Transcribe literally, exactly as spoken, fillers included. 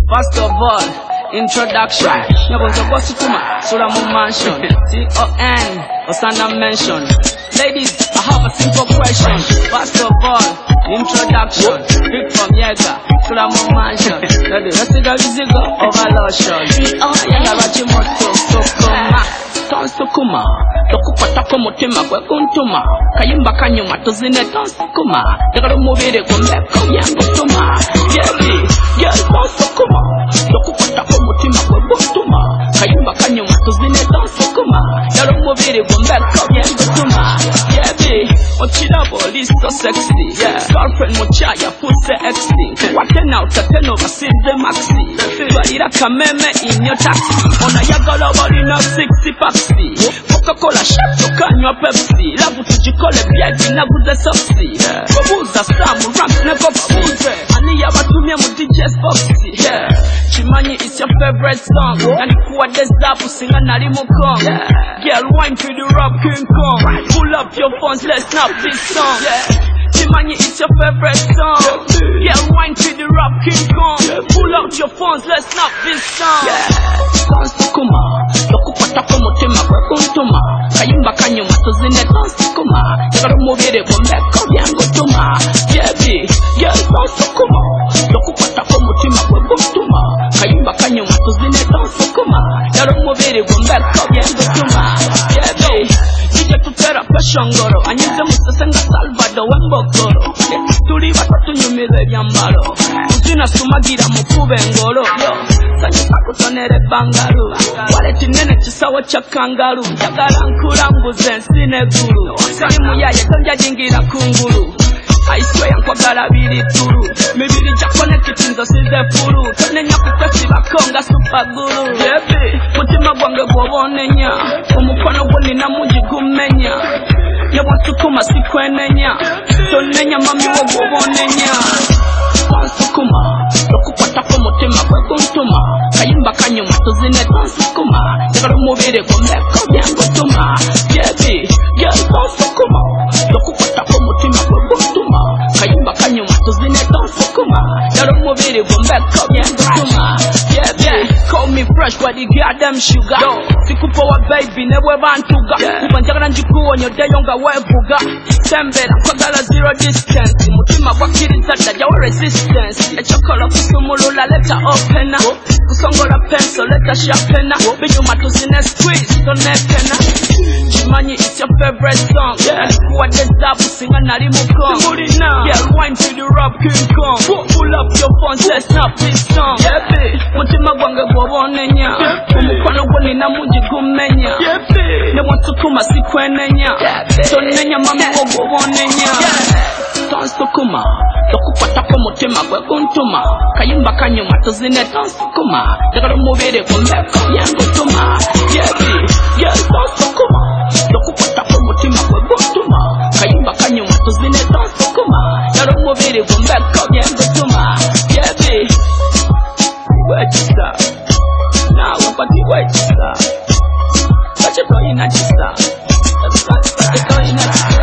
First of all, introduction. Nyabozo boss kuma, sura mu mansion. T O N, Osana mention. Ladies, I have a simple question. First of all, introduction. Big from Yega, sura mu mansion. The rest of the music overlotion. T O N, Rachimoto, Sokoma. Tonsukuma, Tokupata Komotima, Kuntuma, Kayimba Kanyuma, Tozine Tonsukuma, the Mubiri Kumeko Yangutuma, Yelly, Yel Tonsukuma, Tokupata Komotima, Kuntuma, Kayimba Kanyuma, Tozine Tonsukuma, the Mubiri Kumeko Yangutuma, Yelly, Ochidabo, is so sexy, yeah, girlfriend Mochaya, pussy X D, what ten out of ten over since the maxi, Valira Kameme in your taxi, on a Yagala body now sixty packs. Coca-Cola, Shep, Kanywa, Pepsi. Labu tujikole biagi na guze soksi. Kobuza samu, ramp never fuze. Aniya watumia mu D J's boxy. Chimanyi is your favorite song. Nalikuwa dezapu singa nalimu kong. Girl, wine to the rap King Kong. Pull up your phones, let's snap this song. Chimanyi is your favorite song. Girl, wine to the rap King Kong. Pull out your phones, let's snap this song. Tonsukuma, Tokupata Komotima, Kuntuma, Kayimba Kanyuma, Tozine Tonsukuma, the Mubiri Kumeko Yangutuma, Yebi, Yel Tonsukuma, Tokupata Komotima, Kuntuma, Kayimba Kanyuma, Tozine Tonsukuma, the Mubiri Kumeko Yangutuma, Yebi, Nije Tutera Peshongoro, Anyize Musasenga Salvador, Wembokoro, Turi Batatu Nyumile Yambalo, Uzina Sumagira Mukube Ngoro, Sanyi Pakutonere Bangaru, Waleti Nene Chisawa Chakangaru, Yagala Nkulambuze Nsine Guru, Sanyi Muyaye Tonja Jingira Kunguru, I swear Nkwagala Biri Turu, Mibiri Jakone Kitinzo Size Furu, Tone Nyaku Kwesi Bakonga Super Guru, Yebi, Mutima Gwange Gwobonenya, Umukono Gwoni na Muji Gumenya, Yawatukuma Sikwenenya, Tonenya Mami wa Gwobonenya, Tonsukuma, Tokupata Komotima Kuntuma, Kayimba Kanyuma, Tozine Tonsukuma, the Mubiri Kumeko Yangutuma, Yebi, Yel Tonsukuma, Tokupata Komotima Kuntuma, Kayimba Kanyuma, Tozine Tonsukuma, the Mubiri Kumeko Yangutuma, Yebi, call me fresh, but you got them sugar. Sikupo wa baby, never bantuga. Ubanjaka njikuwa nyote yonga webuga. Tembera, kwagala zero distance. Mutima wakiriza dajawa resistance. Echokolo kusumulula leta opena. Kusongola pencil leta sharpena. Binyuma tuzine squeeze, tonekena. Chimanyi it's your favorite song. Alikuwa dezabu singa nalimu kong. Girl, wine to the rap King Kong. Pull up your phones, let's snap this song. Mutima gwange gwobonenya. Umukono gwoni na muji gumenya. Ne watukuma sikwenenya. Tonenya mami wo gwobonenya. Tonsukuma, Tokupata Komotima Kuntuma, Kayimba Kanyuma, Tozine Tonsukuma, the Mubiri Kumeko Yangutuma, Yebi, Yel Tonsukuma, Tokupata Komotima Kuntuma, Kayimba Kanyuma, Tozine Tonsukuma, the Mubiri Kumeko Yangutuma, Yebi, where to start? Now, what do you wait to start? Such a boy in a start. That's what you're going to